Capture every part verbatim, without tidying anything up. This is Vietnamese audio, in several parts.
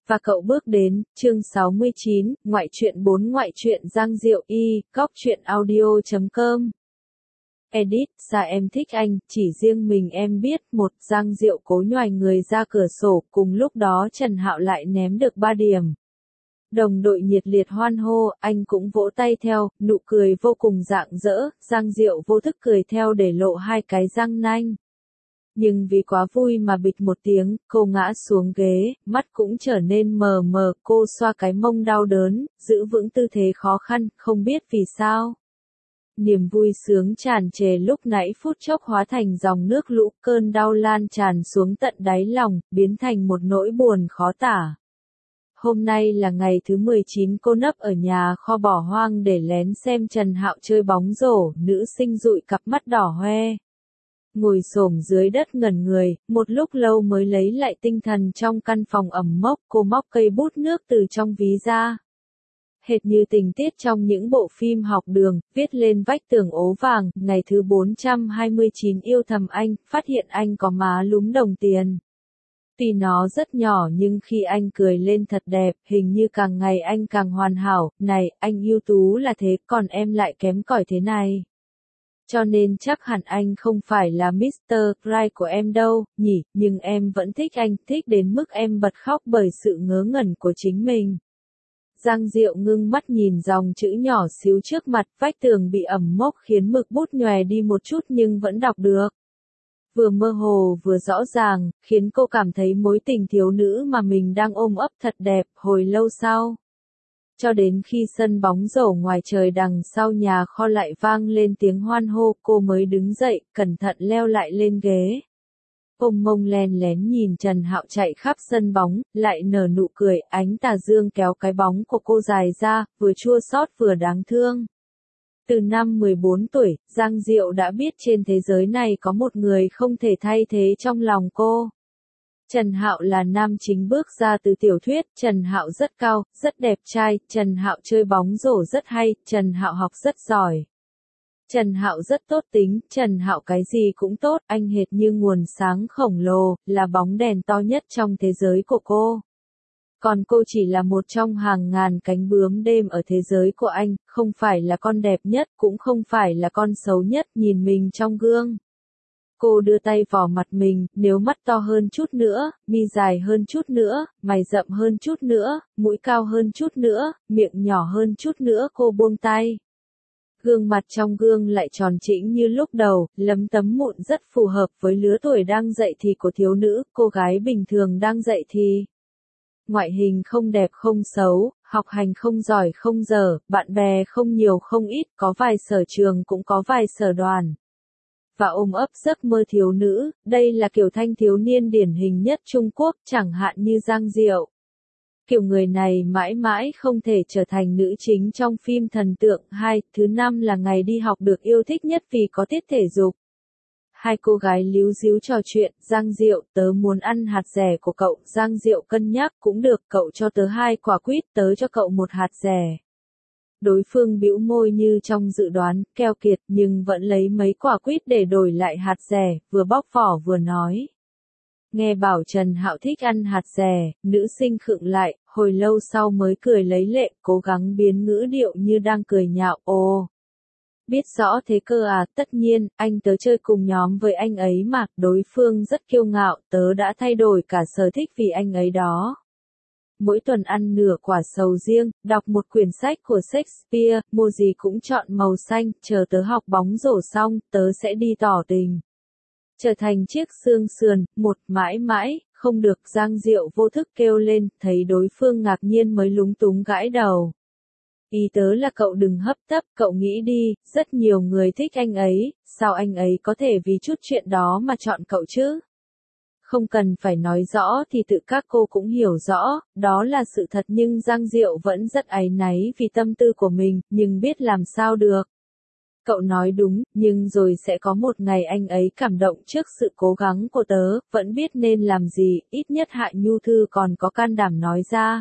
Và cậu bước đến, chương sáu mươi chín, ngoại truyện bốn ngoại truyện Giang Diệu y, cóc truyện audio chấm com. Edit, sa em thích anh, chỉ riêng mình em biết, một, Giang Diệu cố nhoài người ra cửa sổ, cùng lúc đó Trần Hạo lại ném được ba điểm. Đồng đội nhiệt liệt hoan hô, anh cũng vỗ tay theo, nụ cười vô cùng rạng rỡ, Giang Diệu vô thức cười theo để lộ hai cái răng nanh. Nhưng vì quá vui mà bịch một tiếng, cô ngã xuống ghế, mắt cũng trở nên mờ mờ, cô xoa cái mông đau đớn, giữ vững tư thế khó khăn, không biết vì sao. Niềm vui sướng tràn trề lúc nãy phút chốc hóa thành dòng nước lũ, cơn đau lan tràn xuống tận đáy lòng, biến thành một nỗi buồn khó tả. Hôm nay là ngày thứ mười chín cô nấp ở nhà kho bỏ hoang để lén xem Trần Hạo chơi bóng rổ, nữ sinh dụi cặp mắt đỏ hoe. Ngồi xổm dưới đất ngẩn người, một lúc lâu mới lấy lại tinh thần trong căn phòng ẩm mốc, cô móc cây bút nước từ trong ví ra. Hệt như tình tiết trong những bộ phim học đường, viết lên vách tường ố vàng, ngày thứ bốn trăm hai mươi chín yêu thầm anh, phát hiện anh có má lúm đồng tiền. Tuy nó rất nhỏ nhưng khi anh cười lên thật đẹp, hình như càng ngày anh càng hoàn hảo, này, anh ưu tú là thế, còn em lại kém cỏi thế này. Cho nên chắc hẳn anh không phải là mít tơ Right của em đâu, nhỉ, nhưng em vẫn thích anh, thích đến mức em bật khóc bởi sự ngớ ngẩn của chính mình. Giang Diệu ngưng mắt nhìn dòng chữ nhỏ xíu trước mặt, vách tường bị ẩm mốc khiến mực bút nhòe đi một chút nhưng vẫn đọc được. Vừa mơ hồ vừa rõ ràng, khiến cô cảm thấy mối tình thiếu nữ mà mình đang ôm ấp thật đẹp, hồi lâu sau. Cho đến khi sân bóng rổ ngoài trời đằng sau nhà kho lại vang lên tiếng hoan hô, cô mới đứng dậy, cẩn thận leo lại lên ghế. Ôm mông len lén nhìn Trần Hạo chạy khắp sân bóng, lại nở nụ cười, ánh tà dương kéo cái bóng của cô dài ra, vừa chua xót vừa đáng thương. Từ năm mười bốn tuổi, Giang Diệu đã biết trên thế giới này có một người không thể thay thế trong lòng cô. Trần Hạo là nam chính bước ra từ tiểu thuyết, Trần Hạo rất cao, rất đẹp trai, Trần Hạo chơi bóng rổ rất hay, Trần Hạo học rất giỏi. Trần Hạo rất tốt tính, Trần Hạo cái gì cũng tốt, anh hệt như nguồn sáng khổng lồ, là bóng đèn to nhất trong thế giới của cô. Còn cô chỉ là một trong hàng ngàn cánh bướm đêm ở thế giới của anh, không phải là con đẹp nhất, cũng không phải là con xấu nhất, nhìn mình trong gương. Cô đưa tay vào mặt mình, nếu mắt to hơn chút nữa, mi dài hơn chút nữa, mày rậm hơn chút nữa, mũi cao hơn chút nữa, miệng nhỏ hơn chút nữa cô buông tay. Gương mặt trong gương lại tròn trĩnh như lúc đầu, lấm tấm mụn rất phù hợp với lứa tuổi đang dậy thì của thiếu nữ, cô gái bình thường đang dậy thì. Ngoại hình không đẹp không xấu, học hành không giỏi không dở, bạn bè không nhiều không ít, có vài sở trường cũng có vài sở đoàn. Và ôm ấp giấc mơ thiếu nữ, đây là kiểu thanh thiếu niên điển hình nhất Trung Quốc, chẳng hạn như Giang Diệu. Kiểu người này mãi mãi không thể trở thành nữ chính trong phim thần tượng. Hai, thứ năm là ngày đi học được yêu thích nhất vì có tiết thể dục. Hai cô gái líu díu trò chuyện, Giang Diệu, tớ muốn ăn hạt dẻ của cậu, Giang Diệu cân nhắc, cũng được, cậu cho tớ hai quả quýt, tớ cho cậu một hạt dẻ. Đối phương bĩu môi như trong dự đoán, keo kiệt, nhưng vẫn lấy mấy quả quýt để đổi lại hạt dẻ, vừa bóc vỏ vừa nói. Nghe bảo Trần Hạo thích ăn hạt dẻ, nữ sinh khựng lại, hồi lâu sau mới cười lấy lệ, cố gắng biến ngữ điệu như đang cười nhạo, ồ. Biết rõ thế cơ à, tất nhiên, anh tớ chơi cùng nhóm với anh ấy mà, đối phương rất kiêu ngạo, tớ đã thay đổi cả sở thích vì anh ấy đó. Mỗi tuần ăn nửa quả sầu riêng, đọc một quyển sách của Shakespeare, mua gì cũng chọn màu xanh, chờ tớ học bóng rổ xong, tớ sẽ đi tỏ tình. Trở thành chiếc xương sườn, một mãi mãi, không được, Giang Diệu vô thức kêu lên, thấy đối phương ngạc nhiên mới lúng túng gãi đầu. Ý tớ là cậu đừng hấp tấp, cậu nghĩ đi, rất nhiều người thích anh ấy, sao anh ấy có thể vì chút chuyện đó mà chọn cậu chứ? Không cần phải nói rõ thì tự các cô cũng hiểu rõ, đó là sự thật nhưng Giang Diệu vẫn rất áy náy vì tâm tư của mình, nhưng biết làm sao được. Cậu nói đúng, nhưng rồi sẽ có một ngày anh ấy cảm động trước sự cố gắng của tớ, vẫn biết nên làm gì, ít nhất Hạ Nhu Thư còn có can đảm nói ra.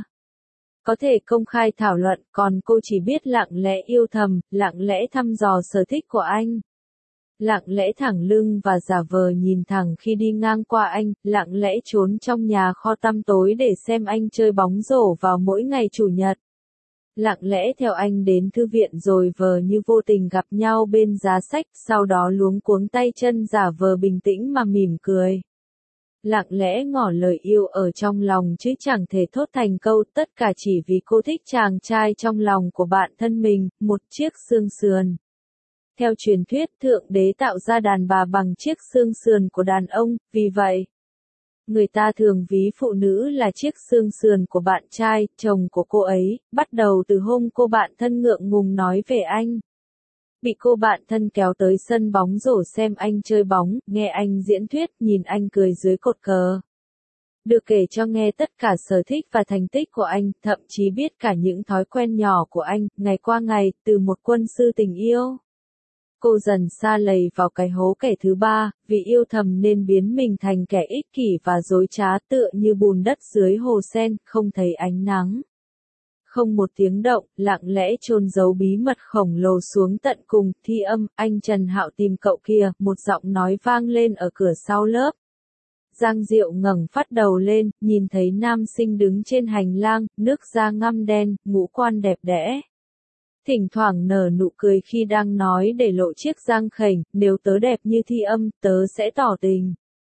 Có thể công khai thảo luận, còn cô chỉ biết lặng lẽ yêu thầm, lặng lẽ thăm dò sở thích của anh. Lặng lẽ thẳng lưng và giả vờ nhìn thẳng khi đi ngang qua anh, lặng lẽ trốn trong nhà kho tăm tối để xem anh chơi bóng rổ vào mỗi ngày chủ nhật. Lặng lẽ theo anh đến thư viện rồi vờ như vô tình gặp nhau bên giá sách, sau đó luống cuống tay chân giả vờ bình tĩnh mà mỉm cười. Lặng lẽ ngỏ lời yêu ở trong lòng chứ chẳng thể thốt thành câu, tất cả chỉ vì cô thích chàng trai trong lòng của bạn thân mình, một chiếc xương sườn. Theo truyền thuyết, Thượng Đế tạo ra đàn bà bằng chiếc xương sườn của đàn ông, vì vậy, người ta thường ví phụ nữ là chiếc xương sườn của bạn trai, chồng của cô ấy, bắt đầu từ hôm cô bạn thân ngượng ngùng nói về anh. Bị cô bạn thân kéo tới sân bóng rổ xem anh chơi bóng, nghe anh diễn thuyết, nhìn anh cười dưới cột cờ. Được kể cho nghe tất cả sở thích và thành tích của anh, thậm chí biết cả những thói quen nhỏ của anh, ngày qua ngày, từ một quân sư tình yêu. Cô dần sa lầy vào cái hố kẻ thứ ba, vì yêu thầm nên biến mình thành kẻ ích kỷ và dối trá, tựa như bùn đất dưới hồ sen, không thấy ánh nắng. Không một tiếng động, lặng lẽ chôn giấu bí mật khổng lồ xuống tận cùng, Thi Âm, anh Trần Hạo tìm cậu kìa, một giọng nói vang lên ở cửa sau lớp. Giang Diệu ngẩng phát đầu lên, nhìn thấy nam sinh đứng trên hành lang, nước da ngăm đen, ngũ quan đẹp đẽ. Thỉnh thoảng nở nụ cười khi đang nói để lộ chiếc răng khểnh, nếu tớ đẹp như Thi Âm, tớ sẽ tỏ tình.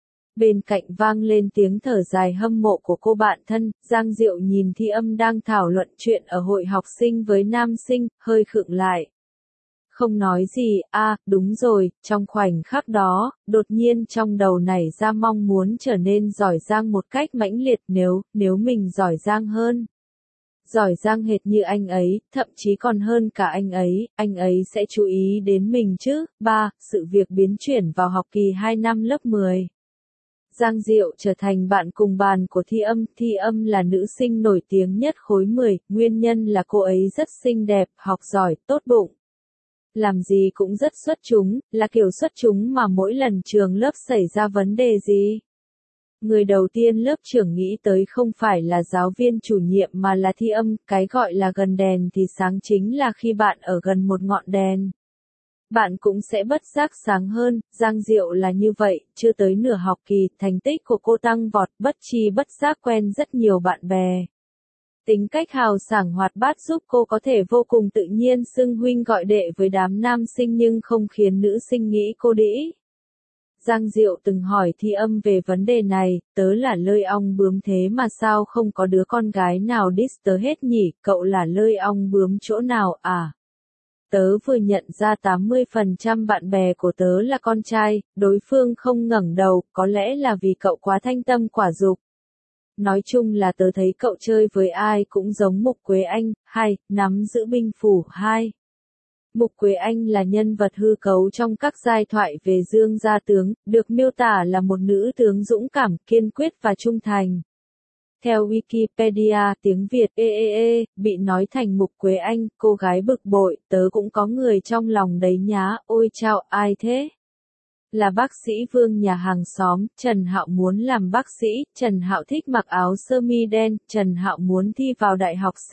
Bên cạnh vang lên tiếng thở dài hâm mộ của cô bạn thân, Giang Diệu nhìn Thi Âm đang thảo luận chuyện ở hội học sinh với nam sinh, hơi khựng lại. Không nói gì, a à, đúng rồi, trong khoảnh khắc đó, đột nhiên trong đầu nảy ra mong muốn trở nên giỏi giang một cách mãnh liệt nếu, nếu mình giỏi giang hơn. Giỏi giang hệt như anh ấy, thậm chí còn hơn cả anh ấy, anh ấy sẽ chú ý đến mình chứ. ba. Sự việc biến chuyển vào học kỳ hai năm lớp mười. Giang Diệu trở thành bạn cùng bàn của Thi Âm. Thi Âm là nữ sinh nổi tiếng nhất khối mười, nguyên nhân là cô ấy rất xinh đẹp, học giỏi, tốt bụng. Làm gì cũng rất xuất chúng, là kiểu xuất chúng mà mỗi lần trường lớp xảy ra vấn đề gì. Người đầu tiên lớp trưởng nghĩ tới không phải là giáo viên chủ nhiệm mà là Thi Âm, cái gọi là gần đèn thì sáng chính là khi bạn ở gần một ngọn đèn. Bạn cũng sẽ bất giác sáng hơn, Giang Diệu là như vậy, chưa tới nửa học kỳ, thành tích của cô tăng vọt, bất chi bất giác quen rất nhiều bạn bè. Tính cách hào sảng hoạt bát giúp cô có thể vô cùng tự nhiên xưng huynh gọi đệ với đám nam sinh nhưng không khiến nữ sinh nghĩ cô đĩ. Giang Diệu từng hỏi Thi Âm về vấn đề này, tớ là lơi ong bướm thế mà sao không có đứa con gái nào diss tớ hết nhỉ, cậu là lơi ong bướm chỗ nào à? Tớ vừa nhận ra tám mươi phần trăm bạn bè của tớ là con trai, đối phương không ngẩng đầu, có lẽ là vì cậu quá thanh tâm quả dục. Nói chung là tớ thấy cậu chơi với ai cũng giống Mục Quế Anh. Hai. Nắm giữ binh phủ. Hai. Mục Quế Anh là nhân vật hư cấu trong các giai thoại về Dương Gia Tướng, được miêu tả là một nữ tướng dũng cảm, kiên quyết và trung thành. Theo Wikipedia, tiếng Việt ê ê ê, bị nói thành Mục Quế Anh, cô gái bực bội, tớ cũng có người trong lòng đấy nhá, ôi chao, ai thế? Là bác sĩ Vương nhà hàng xóm, Trần Hạo muốn làm bác sĩ, Trần Hạo thích mặc áo sơ mi đen, Trần Hạo muốn thi vào đại học C.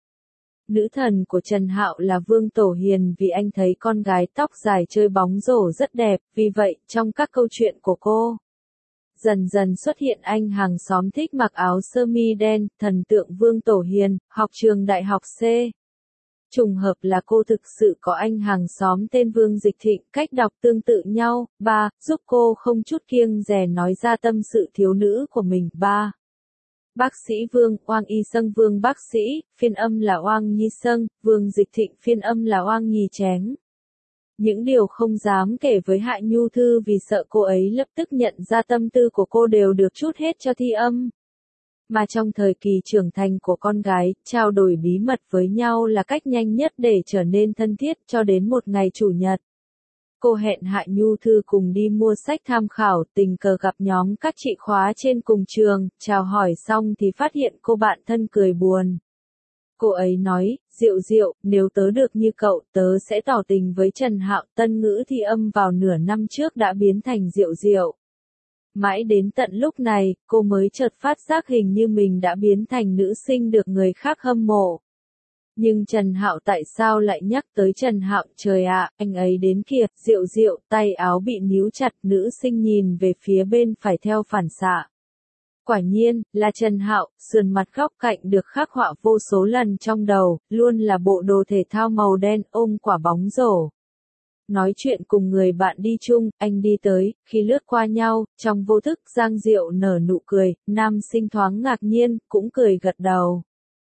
Nữ thần của Trần Hạo là Vương Tổ Hiền vì anh thấy con gái tóc dài chơi bóng rổ rất đẹp, vì vậy, trong các câu chuyện của cô, dần dần xuất hiện anh hàng xóm thích mặc áo sơ mi đen, thần tượng Vương Tổ Hiền, học trường đại học C. Trùng hợp là cô thực sự có anh hàng xóm tên Vương Dịch Thịnh, cách đọc tương tự nhau. Ba. Giúp cô không chút kiêng dè nói ra tâm sự thiếu nữ của mình. Ba. Bác sĩ Vương, Oang Y Sâng Vương bác sĩ, phiên âm là Oang Nhi Sâng, Vương Dịch Thịnh phiên âm là Oang Nhi Chén. Những điều không dám kể với Hạ Nhu Thư vì sợ cô ấy lập tức nhận ra tâm tư của cô đều được trút hết cho Thi Âm. Mà trong thời kỳ trưởng thành của con gái, trao đổi bí mật với nhau là cách nhanh nhất để trở nên thân thiết, cho đến một ngày chủ nhật. Cô hẹn Hạ Nhu Thư cùng đi mua sách tham khảo, tình cờ gặp nhóm các chị khóa trên cùng trường, chào hỏi xong thì phát hiện cô bạn thân cười buồn. Cô ấy nói, Diệu Diệu, nếu tớ được như cậu, tớ sẽ tỏ tình với Trần Hạo. Tân ngữ Thi Âm vào nửa năm trước đã biến thành Diệu Diệu. Mãi đến tận lúc này, cô mới chợt phát giác hình như mình đã biến thành nữ sinh được người khác hâm mộ. Nhưng Trần Hạo tại sao lại nhắc tới Trần Hạo, trời ạ, anh ấy đến kìa, Diệu Diệu, tay áo bị níu chặt, nữ sinh nhìn về phía bên phải theo phản xạ. Quả nhiên, là Trần Hạo, sườn mặt góc cạnh được khắc họa vô số lần trong đầu, luôn là bộ đồ thể thao màu đen ôm quả bóng rổ. Nói chuyện cùng người bạn đi chung, anh đi tới, khi lướt qua nhau, trong vô thức Giang Diệu nở nụ cười, nam sinh thoáng ngạc nhiên, cũng cười gật đầu.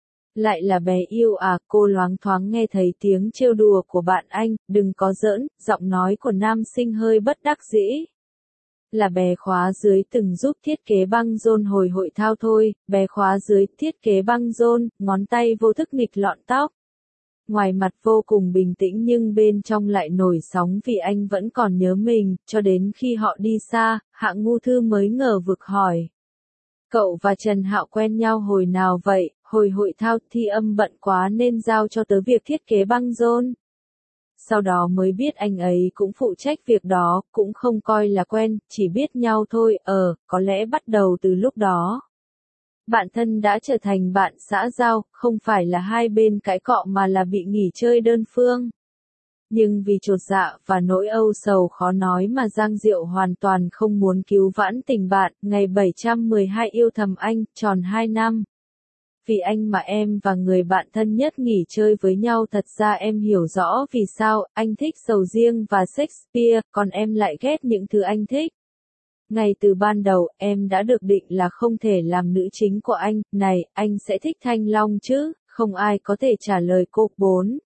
Lại là bé yêu à, cô loáng thoáng nghe thấy tiếng trêu đùa của bạn anh, đừng có giỡn, giọng nói của nam sinh hơi bất đắc dĩ. Là bé khóa dưới từng giúp thiết kế băng rôn hồi hội thao thôi, bé khóa dưới thiết kế băng rôn, ngón tay vô thức nghịch lọn tóc. Ngoài mặt vô cùng bình tĩnh nhưng bên trong lại nổi sóng vì anh vẫn còn nhớ mình, cho đến khi họ đi xa, Hạng Ngu Thư mới ngờ vực hỏi. Cậu và Trần Hạo quen nhau hồi nào vậy, hồi hội thao Thi Âm bận quá nên giao cho tớ việc thiết kế băng rôn. Sau đó mới biết anh ấy cũng phụ trách việc đó, cũng không coi là quen, chỉ biết nhau thôi, ờ, có lẽ bắt đầu từ lúc đó. Bạn thân đã trở thành bạn xã giao, không phải là hai bên cãi cọ mà là bị nghỉ chơi đơn phương. Nhưng vì chột dạ và nỗi âu sầu khó nói mà Giang Diệu hoàn toàn không muốn cứu vãn tình bạn, ngày bảy trăm mười hai yêu thầm anh, tròn hai năm. Vì anh mà em và người bạn thân nhất nghỉ chơi với nhau, thật ra em hiểu rõ vì sao, anh thích sầu riêng và Shakespeare, còn em lại ghét những thứ anh thích. Ngay từ ban đầu, em đã được định là không thể làm nữ chính của anh, này, anh sẽ thích Thanh Long chứ, không ai có thể trả lời cô. bốn.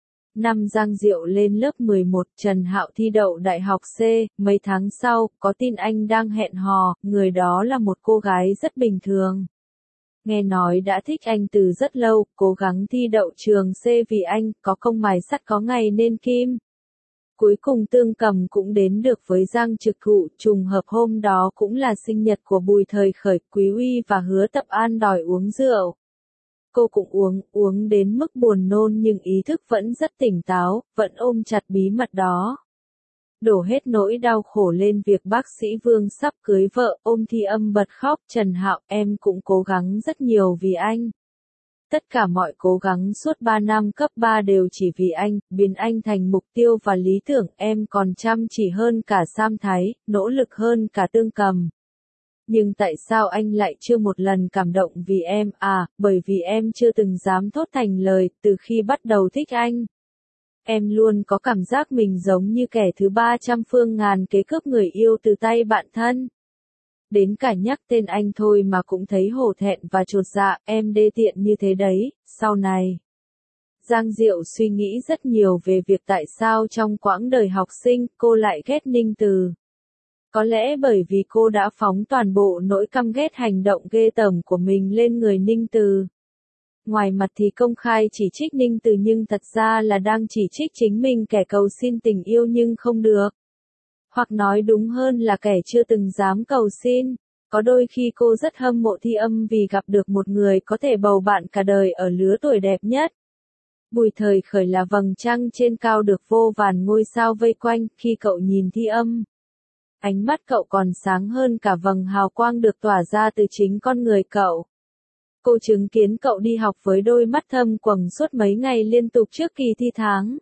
Năm Giang Diệu lên lớp mười một, Trần Hạo thi đậu đại học C, mấy tháng sau, có tin anh đang hẹn hò, người đó là một cô gái rất bình thường. Nghe nói đã thích anh từ rất lâu, cố gắng thi đậu trường C vì anh, có công mài sắt có ngày nên kim. Cuối cùng Tương Cầm cũng đến được với Giang Trực Thụ, trùng hợp hôm đó cũng là sinh nhật của Bùi Thời Khởi, Quý Uy và Hứa Tập An đòi uống rượu. Cô cũng uống, uống đến mức buồn nôn nhưng ý thức vẫn rất tỉnh táo, vẫn ôm chặt bí mật đó. Đổ hết nỗi đau khổ lên việc bác sĩ Vương sắp cưới vợ, ôm Thi Âm bật khóc, Trần Hạo, em cũng cố gắng rất nhiều vì anh. Tất cả mọi cố gắng suốt ba năm cấp ba đều chỉ vì anh, biến anh thành mục tiêu và lý tưởng, em còn chăm chỉ hơn cả Sam Thái, nỗ lực hơn cả Tương Cầm. Nhưng tại sao anh lại chưa một lần cảm động vì em, à, bởi vì em chưa từng dám thốt thành lời, từ khi bắt đầu thích anh. Em luôn có cảm giác mình giống như kẻ thứ ba trăm phương ngàn kế cướp người yêu từ tay bạn thân. Đến cả nhắc tên anh thôi mà cũng thấy hổ thẹn và chột dạ, em đê tiện như thế đấy, sau này. Giang Diệu suy nghĩ rất nhiều về việc tại sao trong quãng đời học sinh cô lại ghét Ninh Từ. Có lẽ bởi vì cô đã phóng toàn bộ nỗi căm ghét hành động ghê tởm của mình lên người Ninh Từ. Ngoài mặt thì công khai chỉ trích Ninh Từ nhưng thật ra là đang chỉ trích chính mình, kẻ cầu xin tình yêu nhưng không được. Hoặc nói đúng hơn là kẻ chưa từng dám cầu xin. Có đôi khi cô rất hâm mộ Thi Âm vì gặp được một người có thể bầu bạn cả đời ở lứa tuổi đẹp nhất. Bùi Thời Khởi là vầng trăng trên cao được vô vàn ngôi sao vây quanh, khi cậu nhìn Thi Âm. Ánh mắt cậu còn sáng hơn cả vầng hào quang được tỏa ra từ chính con người cậu. Cô chứng kiến cậu đi học với đôi mắt thâm quầng suốt mấy ngày liên tục trước kỳ thi tháng.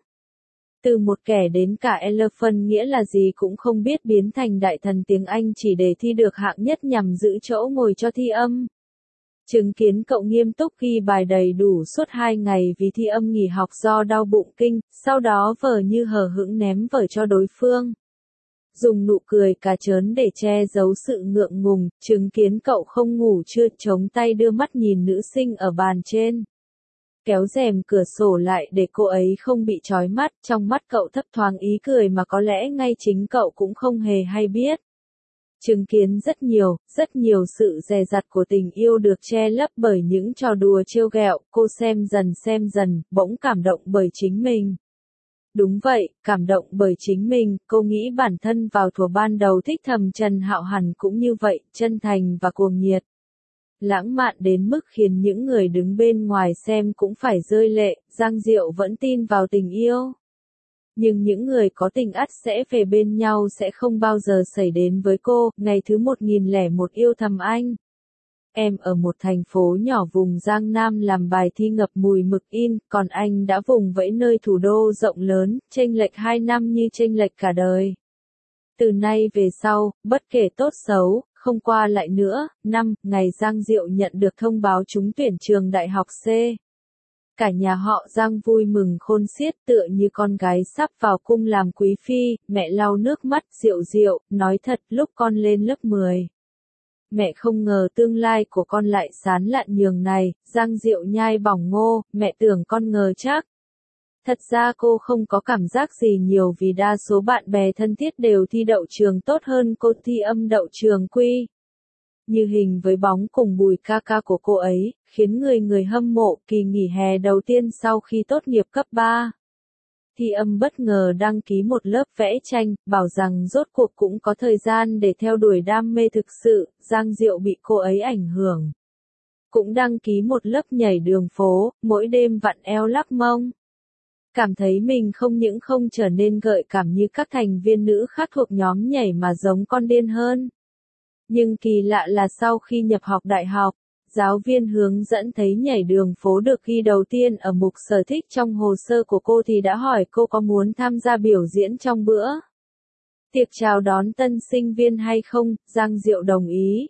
Từ một kẻ đến cả Elephant nghĩa là gì cũng không biết biến thành đại thần tiếng Anh chỉ để thi được hạng nhất nhằm giữ chỗ ngồi cho Thi Âm. Chứng kiến cậu nghiêm túc ghi bài đầy đủ suốt hai ngày vì Thi Âm nghỉ học do đau bụng kinh, sau đó vờ như hờ hững ném vở cho đối phương. Dùng nụ cười cà trớn để che giấu sự ngượng ngùng, chứng kiến cậu không ngủ trưa chống tay đưa mắt nhìn nữ sinh ở bàn trên. Kéo rèm cửa sổ lại để cô ấy không bị chói mắt, trong mắt cậu thấp thoáng ý cười mà có lẽ ngay chính cậu cũng không hề hay biết. Chứng kiến rất nhiều, rất nhiều sự dè dặt của tình yêu được che lấp bởi những trò đùa trêu ghẹo, cô xem dần xem dần, bỗng cảm động bởi chính mình. Đúng vậy, cảm động bởi chính mình, cô nghĩ bản thân vào thuở ban đầu thích thầm Trần Hạo hẳn cũng như vậy, chân thành và cuồng nhiệt. Lãng mạn đến mức khiến những người đứng bên ngoài xem cũng phải rơi lệ, Giang Diệu vẫn tin vào tình yêu. Nhưng những người có tình ắt sẽ về bên nhau sẽ không bao giờ xảy đến với cô, ngày thứ một nghìn lẻ một yêu thầm anh. Em ở một thành phố nhỏ vùng Giang Nam làm bài thi ngập mùi mực in, còn anh đã vùng vẫy nơi thủ đô rộng lớn, chênh lệch hai năm như chênh lệch cả đời. Từ nay về sau, bất kể tốt xấu, không qua lại nữa. Năm, ngày Giang Diệu nhận được thông báo trúng tuyển trường đại học C. Cả nhà họ Giang vui mừng khôn xiết, tựa như con gái sắp vào cung làm quý phi. Mẹ lau nước mắt, Diệu Diệu, nói thật, lúc con lên lớp mười. Mẹ không ngờ tương lai của con lại sán lạn nhường này. Giang Diệu nhai bỏng ngô, mẹ tưởng con ngờ chắc. Thật ra cô không có cảm giác gì nhiều vì đa số bạn bè thân thiết đều thi đậu trường tốt hơn cô, thi âm đậu trường quy. Như hình với bóng cùng Bùi ca ca của cô ấy, khiến người người hâm mộ. Kỳ nghỉ hè đầu tiên sau khi tốt nghiệp cấp ba. Thi âm bất ngờ đăng ký một lớp vẽ tranh, bảo rằng rốt cuộc cũng có thời gian để theo đuổi đam mê thực sự. Giang Diệu bị cô ấy ảnh hưởng. Cũng đăng ký một lớp nhảy đường phố, mỗi đêm vặn eo lắc mông. Cảm thấy mình không những không trở nên gợi cảm như các thành viên nữ khác thuộc nhóm nhảy mà giống con điên hơn. Nhưng kỳ lạ là sau khi nhập học đại học, giáo viên hướng dẫn thấy nhảy đường phố được ghi đầu tiên ở mục sở thích trong hồ sơ của cô thì đã hỏi cô có muốn tham gia biểu diễn trong bữa tiệc chào đón tân sinh viên hay không. Giang Diệu đồng ý.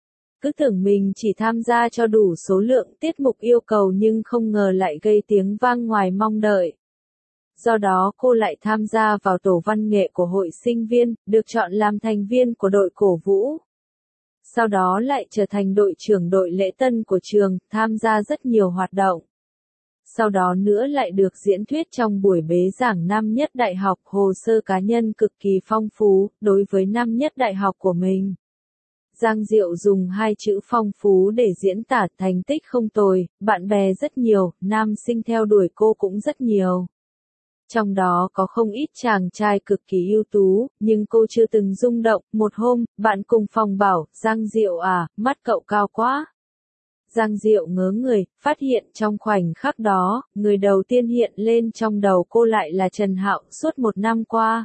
Cứ tưởng mình chỉ tham gia cho đủ số lượng tiết mục yêu cầu nhưng không ngờ lại gây tiếng vang ngoài mong đợi. Do đó cô lại tham gia vào tổ văn nghệ của hội sinh viên, được chọn làm thành viên của đội cổ vũ. Sau đó lại trở thành đội trưởng đội lễ tân của trường, tham gia rất nhiều hoạt động. Sau đó nữa lại được diễn thuyết trong buổi bế giảng năm nhất đại học, hồ sơ cá nhân cực kỳ phong phú, đối với năm nhất đại học của mình. Giang Diệu dùng hai chữ phong phú để diễn tả thành tích không tồi, bạn bè rất nhiều, nam sinh theo đuổi cô cũng rất nhiều. Trong đó có không ít chàng trai cực kỳ ưu tú, nhưng cô chưa từng rung động. Một hôm, bạn cùng phòng bảo, Giang Diệu à, mắt cậu cao quá. Giang Diệu ngớ người, phát hiện trong khoảnh khắc đó, người đầu tiên hiện lên trong đầu cô lại là Trần Hạo. Suốt một năm qua,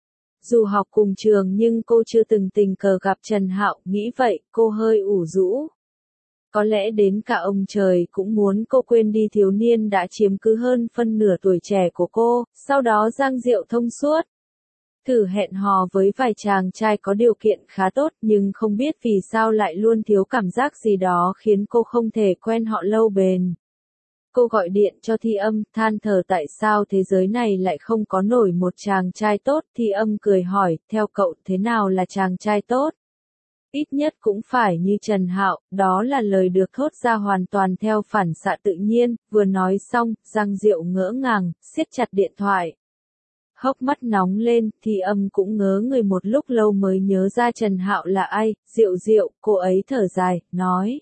dù học cùng trường nhưng cô chưa từng tình cờ gặp Trần Hạo, nghĩ vậy, cô hơi ủ rũ. Có lẽ đến cả ông trời cũng muốn cô quên đi thiếu niên đã chiếm cứ hơn phân nửa tuổi trẻ của cô. Sau đó Giang Diệu thông suốt, thử hẹn hò với vài chàng trai có điều kiện khá tốt, nhưng không biết vì sao lại luôn thiếu cảm giác gì đó khiến cô không thể quen họ lâu bền. Cô gọi điện cho Thi Âm, than thở tại sao thế giới này lại không có nổi một chàng trai tốt. Thi Âm cười hỏi, theo cậu thế nào là chàng trai tốt? Ít nhất cũng phải như Trần Hạo. Đó là lời được thốt ra hoàn toàn theo phản xạ tự nhiên. Vừa nói xong, Giang Diệu ngỡ ngàng, siết chặt điện thoại. Hốc mắt nóng lên, Thi Âm cũng ngớ người một lúc lâu mới nhớ ra Trần Hạo là ai. Diệu Diệu, cô ấy thở dài, nói.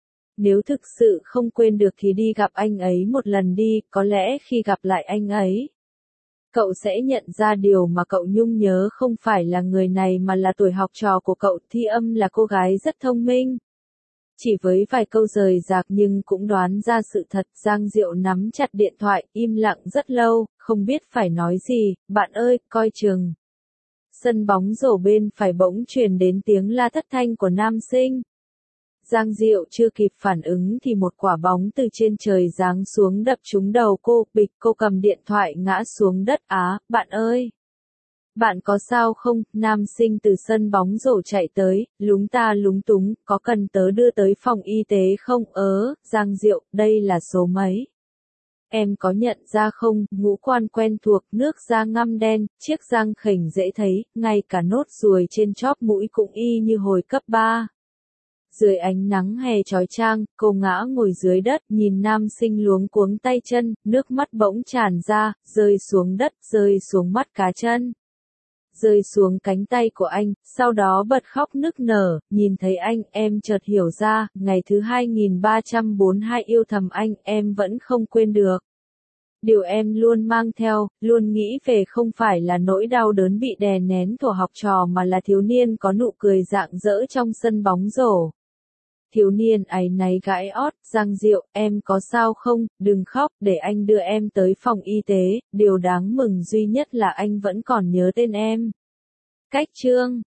Nếu thực sự không quên được thì đi gặp anh ấy một lần đi, có lẽ khi gặp lại anh ấy, cậu sẽ nhận ra điều mà cậu nhung nhớ không phải là người này mà là tuổi học trò của cậu. Thi Âm là cô gái rất thông minh. Chỉ với vài câu rời rạc nhưng cũng đoán ra sự thật. Giang Diệu nắm chặt điện thoại, im lặng rất lâu, không biết phải nói gì. Bạn ơi, coi chừng. Sân bóng rổ bên phải bỗng truyền đến tiếng la thất thanh của nam sinh. Giang Diệu chưa kịp phản ứng thì một quả bóng từ trên trời giáng xuống đập trúng đầu cô, bịch, cô cầm điện thoại ngã xuống đất. Á, bạn ơi! Bạn có sao không? Nam sinh từ sân bóng rổ chạy tới, lúng ta lúng túng, có cần tớ đưa tới phòng y tế không? Ớ, Giang Diệu, đây là số mấy? Em có nhận ra không, ngũ quan quen thuộc, nước da ngăm đen, chiếc răng khểnh dễ thấy, ngay cả nốt ruồi trên chóp mũi cũng y như hồi cấp ba. Dưới ánh nắng hè chói chang, cô ngã ngồi dưới đất, nhìn nam sinh luống cuống tay chân, nước mắt bỗng tràn ra, rơi xuống đất, rơi xuống mắt cá chân, rơi xuống cánh tay của anh, sau đó bật khóc nức nở. Nhìn thấy anh, em chợt hiểu ra, ngày thứ hai nghìn ba trăm bốn mươi hai yêu thầm anh, em vẫn không quên được. Điều em luôn mang theo, luôn nghĩ về không phải là nỗi đau đớn bị đè nén của học trò mà là thiếu niên có nụ cười rạng rỡ trong sân bóng rổ. Thiếu niên áy náy gãi ót, Giang Diệu, em có sao không, đừng khóc, để anh đưa em tới phòng y tế. Điều đáng mừng duy nhất là anh vẫn còn nhớ tên em. Cách chương